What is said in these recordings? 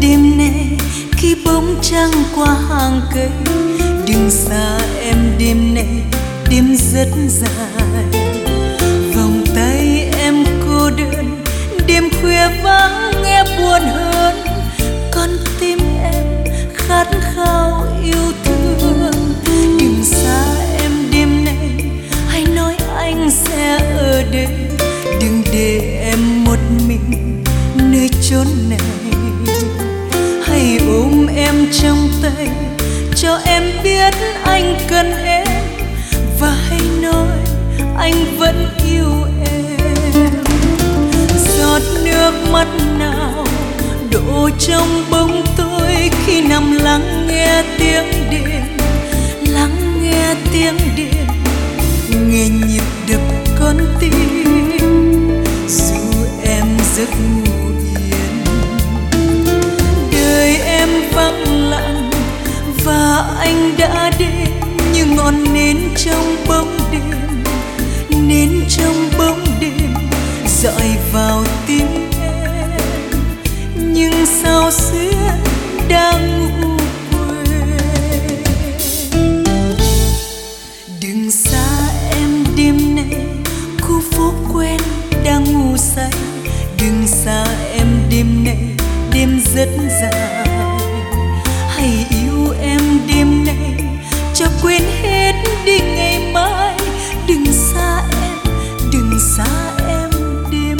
đêm nay khi bóng trăng qua hàng cây, đừng xa em đêm nay, đêm rất dài. Vòng tay em cô đơn, đêm khuya vắng nghe buồn hơn. Con tim em khát khao yêu thương, đừng xa em đêm nay, hãy nói anh sẽ ở đây. Đừng để em một mình nơi chốn này, hãy ôm em trong tay, cho em biết anh cần em, và hãy nói anh vẫn yêu em. Giọt nước mắt nào đổ trong bóng tối khi nằm lắng nghe tiếng đêm, lắng nghe tiếng đêm, nghe nhịp đập con tim. Dù em giấc ngủ yên, đời em vắng lặng và anh đã đến như ngọn nến trong bóng đêm, nến trong bóng đêm dọi vào tim em. Nhưng sao xưa đang ngủ quên, đừng xa em đêm nay, khu phố quen đang ngủ say. Đừng xa em đêm nay, đêm rất dài. Hãy yêu em đêm nay, cho quên hết đi ngày mai. Đừng xa em, đừng xa em đêm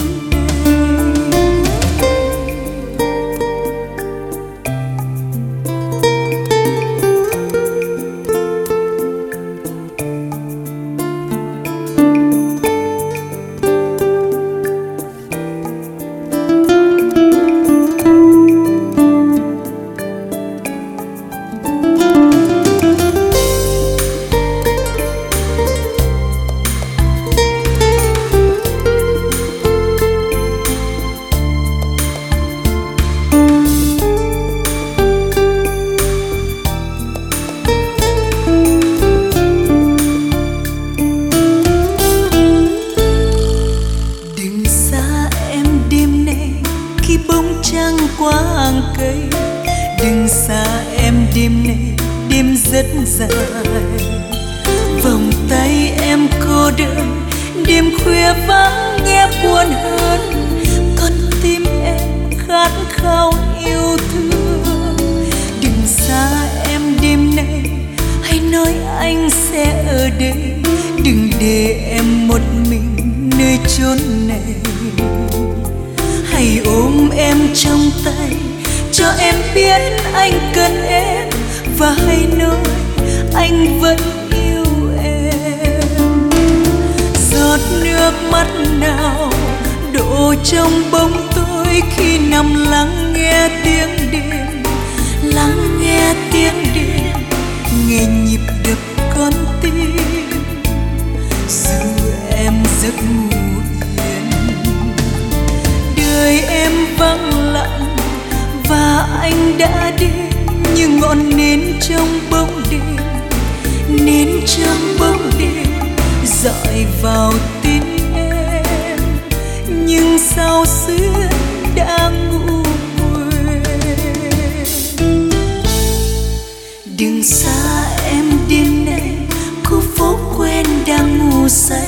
qua hàng cây. Đừng xa em đêm nay, đêm rất dài. Vòng tay em cô đơn, đêm khuya vắng nghe buồn hơn. Con tim em khát khao yêu thương. Đừng xa em đêm nay, hãy nói anh sẽ ở đây. Đừng để em một mình nơi chốn này, hãy ôm em trong tay, cho em biết anh cần em, và hãy nói anh vẫn yêu em. Giọt nước mắt nào đổ trong bóng tối khi nằm lắng nghe tiếng đêm, lắng nghe tiếng đêm, nghe nhịp đập con tim. Dù em giấc ngủ yên, đời em vắng lặng và anh đã đến như ngọn nến trong bóng đêm, nến trong bóng đêm dọi vào tim em. Nhưng sao xưa đã ngủ quên, đừng xa em đêm nay, khu phố quen đang ngủ say.